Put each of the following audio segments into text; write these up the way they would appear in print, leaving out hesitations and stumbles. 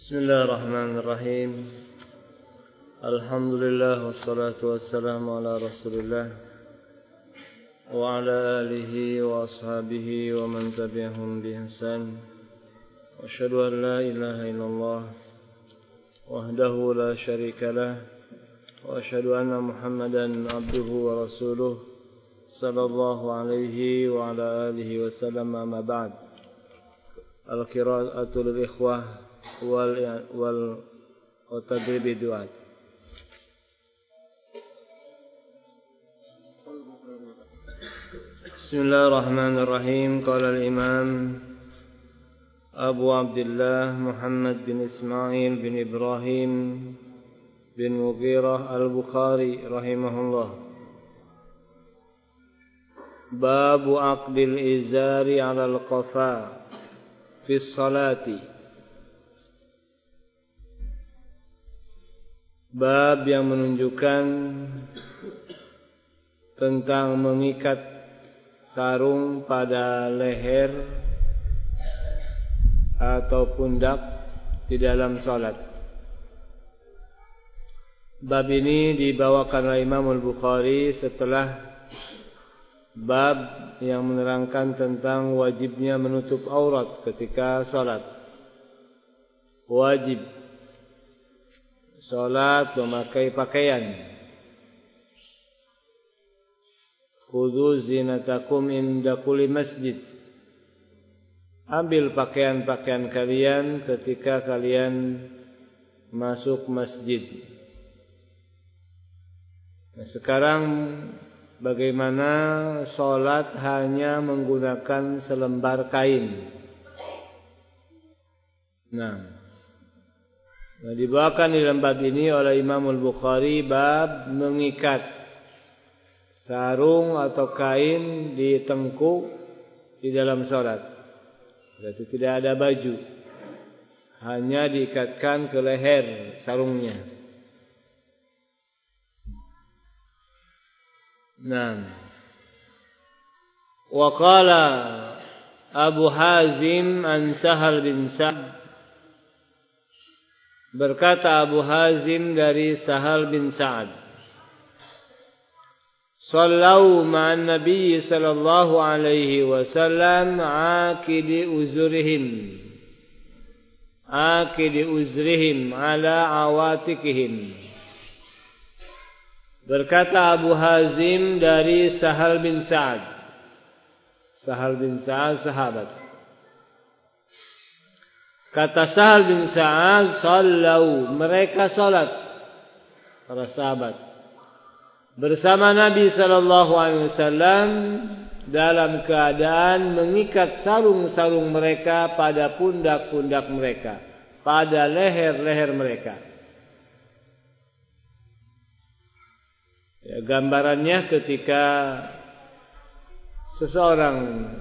Bismillahirrahmanirrahim. Alhamdulillah wassalatu wassalamu ala Rasulillah wa ala alihi wa ashabihi wa man tabi'ahum bi ihsan. Wa asyhadu an la ilaha illallah wahdahu la syarika lah wa asyhadu anna Muhammadan abduhu wa rasuluh sallallahu alaihi wa ala alihi wa sallam. Amma ba'd. Al-qira'atu lil ikhwah wal tadrib du'a. Bismillahirrahmanirrahim. Qala al-imam Abu Abdullah Muhammad bin Ismail bin Ibrahim bin Mughirah al-Bukhari rahimahullah. Babu aqdil izari 'ala al-qafa fi sholati. Bab yang menunjukkan tentang mengikat sarung pada leher atau pundak di dalam salat. Bab ini dibawakan oleh Imam Al-Bukhari setelah bab yang menerangkan tentang wajibnya menutup aurat ketika salat. Wajib salat memakai pakaian. Khudhu zinatakum inda kulli masjid. Ambil pakaian-pakaian kalian ketika kalian masuk masjid. Nah, sekarang bagaimana salat hanya menggunakan selembar kain? Nah, dibawakan di dalam bab ini oleh Imam Al-Bukhari bab mengikat sarung atau kain di tengkuk di dalam salat. Berarti tidak ada baju, hanya diikatkan ke leher sarungnya. Nah, wa qala Abu Hazim an Sahal bin Sa'd. Berkata Abu Hazim dari Sahal bin Sa'ad, Sallau ma'an Nabi sallallahu alaihi wasallam akidi uzrihim ala awatikihim. Berkata Abu Hazim dari Sahal bin Sa'ad. Sahal bin Sa'ad sahabat. Kata Sahal bin Sa'ad, sallau, mereka salat, para sahabat, bersama Nabi sallallahu alaihi wasallam dalam keadaan mengikat sarung-sarung mereka pada pundak-pundak mereka, pada leher-leher mereka. Ya, gambarannya ketika seseorang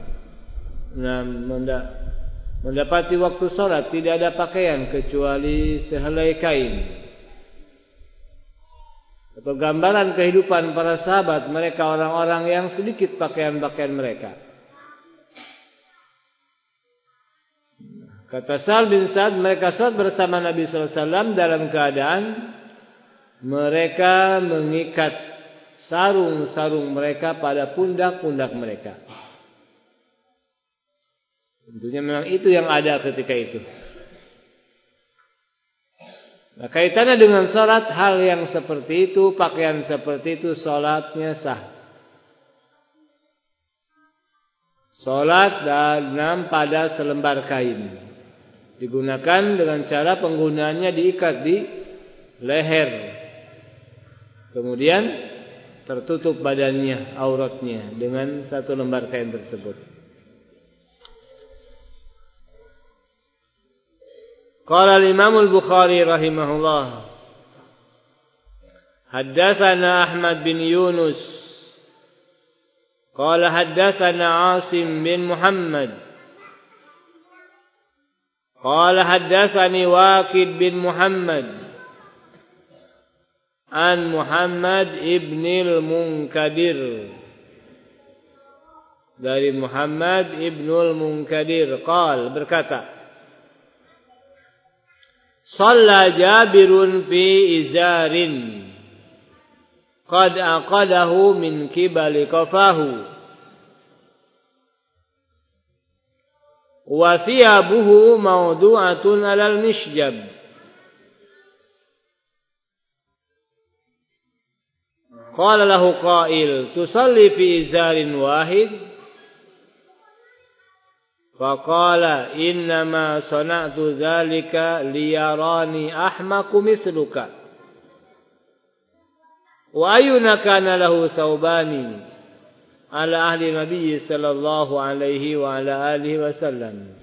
mendapati waktu salat tidak ada pakaian kecuali sehelai kain. Atau gambaran kehidupan para sahabat, mereka orang-orang yang sedikit pakaian-pakaian mereka. Kata Sa'ad bin Sa'ad, mereka salat bersama Nabi sallallahu alaihi wasallam dalam keadaan mereka mengikat sarung-sarung mereka pada pundak-pundak mereka. Tentunya memang itu yang ada ketika itu. Nah, kaitannya dengan salat, hal yang seperti itu, pakaian seperti itu, salatnya sah. Salat dalam pada selembar kain. Digunakan dengan cara penggunaannya diikat di leher. Kemudian tertutup badannya, auratnya dengan satu lembar kain tersebut. Qala al-Imam Al-Bukhari rahimahullah, haddatsana Ahmad bin Yunus qala haddatsana Asim bin Muhammad qala haddatsani Waqid bin Muhammad an Muhammad ibn al-Munkadir, dari Muhammad ibn al-Munkadir qala, berkata, Shalla Jabirun fi izarin qad aqadahu min qibali qafahu wa thiyabuhu mawdu'atun 'alal misjab. Qala lahu qail tusalli fi izarin wahid? Faqala innama sana'tu dzalika liyarani ahmaku mithluka. Wa ayyuna kana lahu thawbani ala ahli Nabi sallallahu alaihi wa ala alihi wasallam.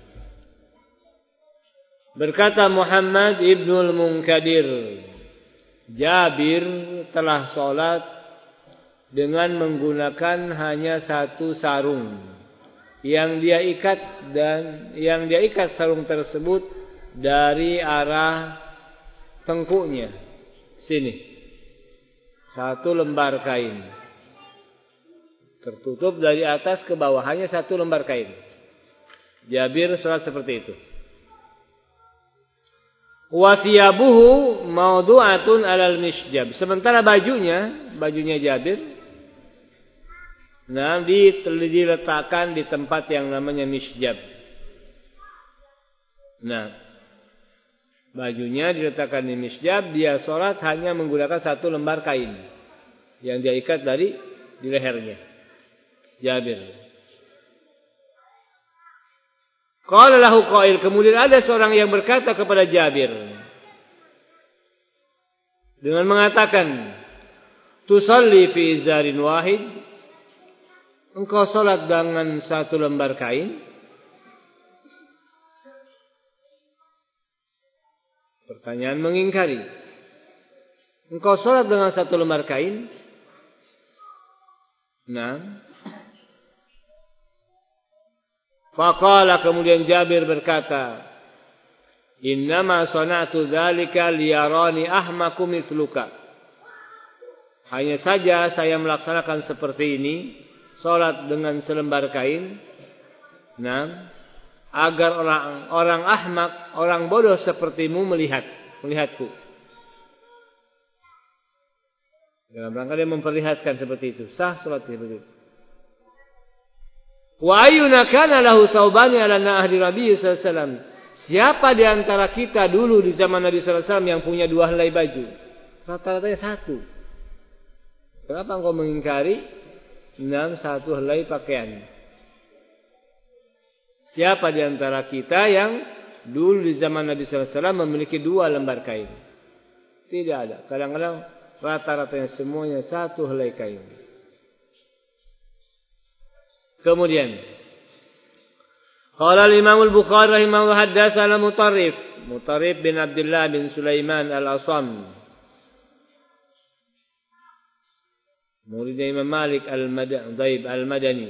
Berkata Muhammad ibnul Munkadir, Jabir telah salat dengan menggunakan hanya satu sarung yang dia ikat, dan yang dia ikat sarung tersebut dari arah tengkuknya sini, satu lembar kain tertutup dari atas ke bawah, hanya satu lembar kain. Jabir salat seperti itu. Wa thiyabuhu mawdu'atun 'alal misjab. Sementara bajunya Jabir diletakkan di tempat yang namanya misjab. Bajunya diletakkan di misjab, dia sholat hanya menggunakan satu lembar kain yang dia ikat di lehernya. Jabir. Qala lahu qail, kemudian ada seorang yang berkata kepada Jabir dengan mengatakan, tusalli fi izarin wahid? Engkau salat dengan satu lembar kain? Pertanyaan mengingkari. Engkau salat dengan satu lembar kain? Faqala, kemudian Jabir berkata, innama sana'tu dzalika liyarani ahmaku mithluka. Hanya saja saya melaksanakan seperti ini, salat dengan selembar kain, agar orang ahmak, orang bodoh sepertimu melihatku. Dalam rangka dia memperlihatkan seperti itu. Sah salat seperti itu. Wa ayyuna kana lahu saubani ala ahli Nabi sallallahu alaihi wasallam? Siapa di antara kita dulu di zaman Nabi sallallahu alaihi wasallam yang punya dua helai baju? Rata-ratanya satu. Kenapa engkau mengingkari satu helai pakaian? Siapa di antara kita yang dulu di zaman Nabi sallallahu alaihi wasallam memiliki dua lembar kain? Tidak ada. Kadang-kadang rata-ratanya semuanya satu helai kain. Kemudian qala al-Imam al-Bukhari rahimahullah haddatsana Mutarrif bin Abdullah bin Sulaiman al-Asam, murid Imam Malik al-Madani.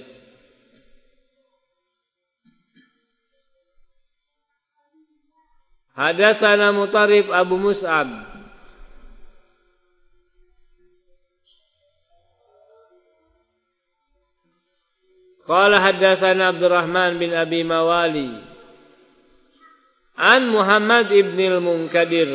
Haddatsana Mutarrif Abu Mus'ab qala haddatsana Abdurrahman bin Abi Mawali an Muhammad ibn al-Munkadir.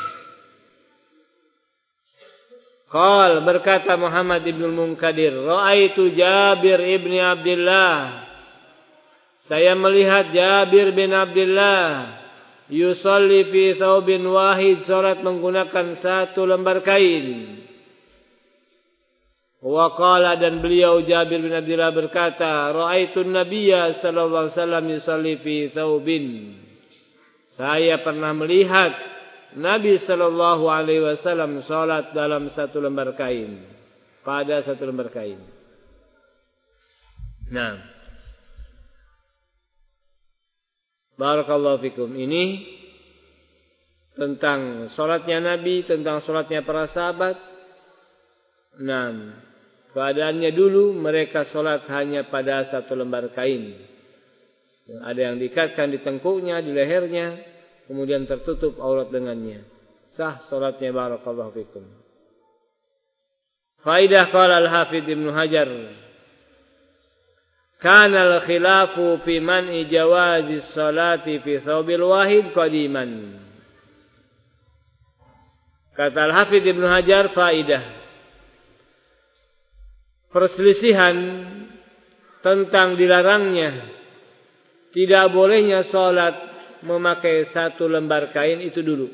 Qala, berkata Muhammad ibn al-Munkadir, ra'aitu Jabir ibn Abdullah, saya melihat Jabir bin Abdullah yusalli fi thawbin wahid, salat menggunakan satu lembar kain. Wa qala, dan beliau Jabir bin Abdullah berkata, ra'aitu an-nabiyya sallallahu alaihi wasallam yusalli fi thawbin, saya pernah melihat Nabi sallallahu alaihi wasallam salat dalam satu lembar kain, pada satu lembar kain. Barakallahu fikum. Ini tentang salatnya Nabi, tentang salatnya para sahabat. Keadaannya dulu mereka salat hanya pada satu lembar kain. Ada yang diikatkan di tengkuknya, di lehernya, kemudian tertutup aurat dengannya. Sah salatnya, barakallahu fikum. Faidah qala al-Hafidz Ibnu Hajar, kana al-khilafu fi man'i jawazi salati fi thawbil wahid qadiman. Kata Al-Hafidz Ibnu Hajar, faidah. Perselisihan tentang dilarangnya, tidak bolehnya sholat memakai satu lembar kain itu dulu.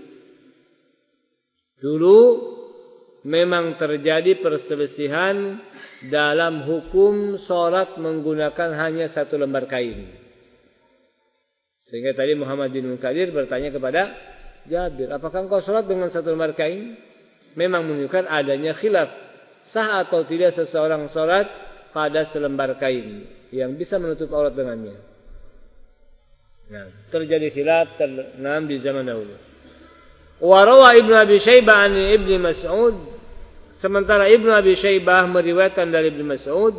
Dulu memang terjadi perselisihan dalam hukum sholat menggunakan hanya satu lembar kain. Sehingga tadi Muhammad bin Munkadir bertanya kepada Jabir, apakah engkau sholat dengan satu lembar kain? Memang menunjukkan adanya khilaf, sah atau tidak seseorang sholat pada selembar kain yang bisa menutup aurat dengannya. Nah, terjadi khilaf di zaman dahulu. Warawa Ibnu Abi Syaibah an Ibnu Mas'ud, sementara Ibnu Abi Syaibah meriwayatkan dari Ibnu Mas'ud,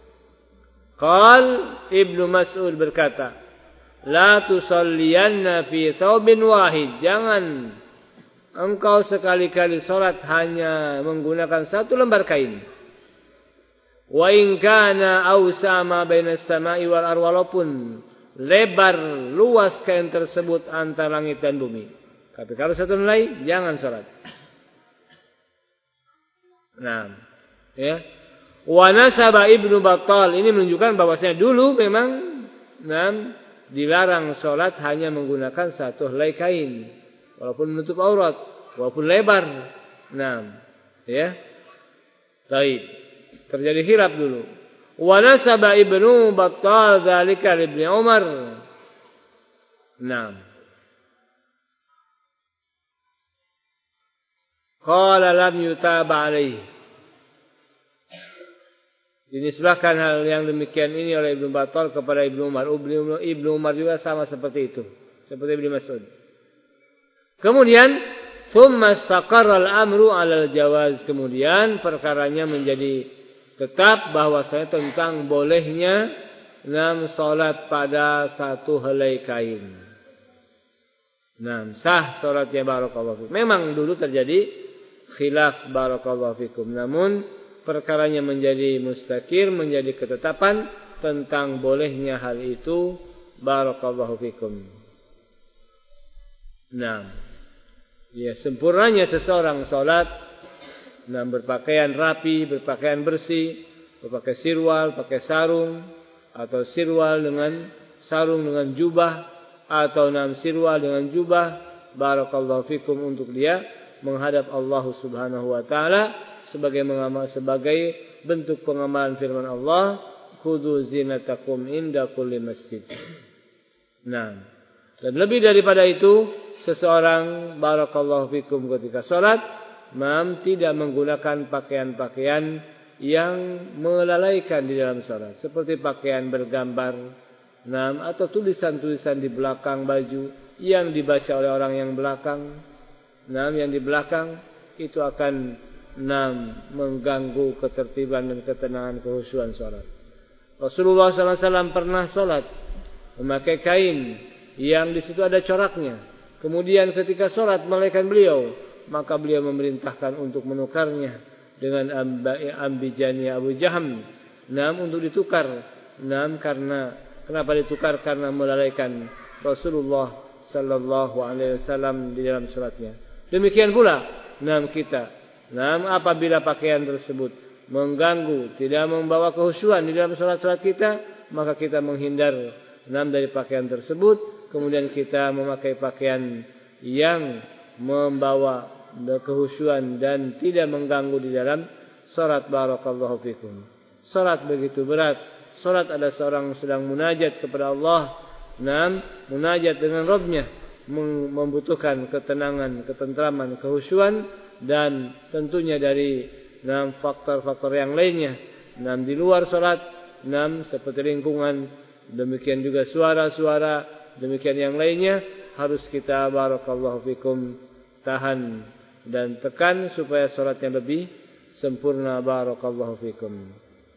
Ibnu Mas'ud berkata, la tusalliyanna fi thawbin wahid, jangan engkau sekali-kali salat hanya menggunakan satu lembar kain. Wa in kana awsa ma bainas sama'i wal ardh, walaupun lebar luas kain tersebut antara langit dan bumi. Tapi kalau satu helai jangan salat. Nah, ya. Wa nasaba Ibnu Battal, ini menunjukkan bahwasanya dulu memang dilarang salat hanya menggunakan satu helai kain, walaupun menutup aurat, walaupun lebar. Nah, ya. Baik. Terjadi khilaf dulu. Wa nasaba Ibnu Battal dzalika li Ibnu Umar. Nah. Qala lam yutaba alaihi. Dinisbahkan hal yang demikian ini oleh Ibnu Battal kepada Ibnu Umar. Ibnu Umar juga sama seperti itu, seperti Ibnu Mas'ud. Kemudian thumma istaqarra al-amru 'ala al-jawaz. Kemudian perkaranya menjadi tetap bahwasanya tentang bolehnya salat pada satu helai kain. Sah salatnya, barakallahu fikum. Memang dulu terjadi khilaf, barakallahu fikum. Namun perkaranya menjadi mustakir, menjadi ketetapan tentang bolehnya hal itu, barakallahu fikum. Ya, sempurnanya seseorang salat berpakaian rapi, berpakaian bersih, berpakai sirwal, pakai sarung, atau sirwal dengan sarung dengan jubah, atau sirwal dengan jubah, barakallahu fikum, untuk dia menghadap Allah Subhanahu wa taala sebagai bentuk pengamalan firman Allah, khudhu zinatakum inda kulli masjid. Dan lebih daripada itu, seseorang, barakallahu fikum, ketika salat tidak menggunakan pakaian-pakaian yang melalaikan di dalam salat, seperti pakaian bergambar, atau tulisan-tulisan di belakang baju yang dibaca oleh orang yang belakang. Yang di belakang itu akan mengganggu ketertiban dan ketenangan khusyuan salat. Rasulullah SAW pernah salat memakai kain yang di situ ada coraknya. Kemudian ketika salat melaikan beliau, maka beliau memerintahkan untuk menukarnya dengan ambijani Abu Jaham, untuk ditukar. Kenapa ditukar? Karena melalaikan Rasulullah sallallahu alaihi wasallam di dalam salatnya. Demikian pula kita. Apabila pakaian tersebut mengganggu, tidak membawa kehusyuan di dalam salat-salat kita, maka kita menghindar dari pakaian tersebut. Kemudian kita memakai pakaian yang membawa kehusyuan dan tidak mengganggu di dalam salat, barakallahu fikum. Salat begitu berat. Salat ada seorang sedang munajat kepada Allah, munajat dengan Rabbnya, membutuhkan ketenangan, ketentraman, kehusyuan, dan tentunya dari faktor-faktor yang lainnya. Di luar salat, seperti lingkungan, demikian juga suara-suara, demikian yang lainnya, harus kita, barakallahu fikum, tahan dan tekan supaya salatnya lebih sempurna, barakallahu fikum.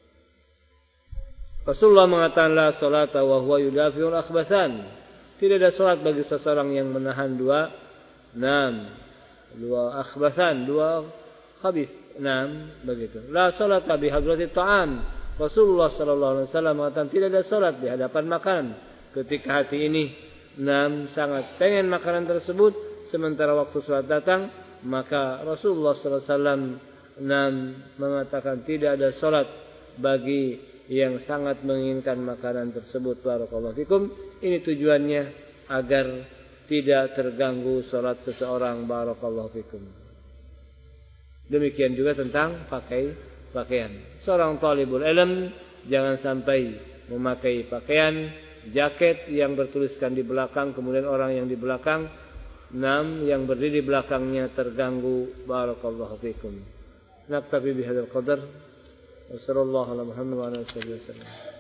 Rasulullah mengatakan, la salata wa huwa yudafi'ul akhbathan. Tidak ada salat bagi seseorang yang menahan dua akhbathan, dua khabith. Begitu. La salata bi hadrati ta'am. Rasulullah sallallahu alaihi wasallam mengatakan tidak ada salat di hadapan makanan. Ketika hati ini sangat pengen makanan tersebut, sementara waktu salat datang, maka Rasulullah SAW mengatakan tidak ada salat bagi yang sangat menginginkan makanan tersebut. Barakallahu fikum. Ini tujuannya agar tidak terganggu salat seseorang. Barakallahu fikum. Demikian juga tentang pakaian. Seorang talibul ilm jangan sampai memakai pakaian jaket yang bertuliskan di belakang, kemudian orang yang di belakang yang berdiri di belakangnya terganggu. Barakallahu fikum. Naktafi bihadzal qadar. Wassallallahu ala Muhammad wa ala alihi wasallam.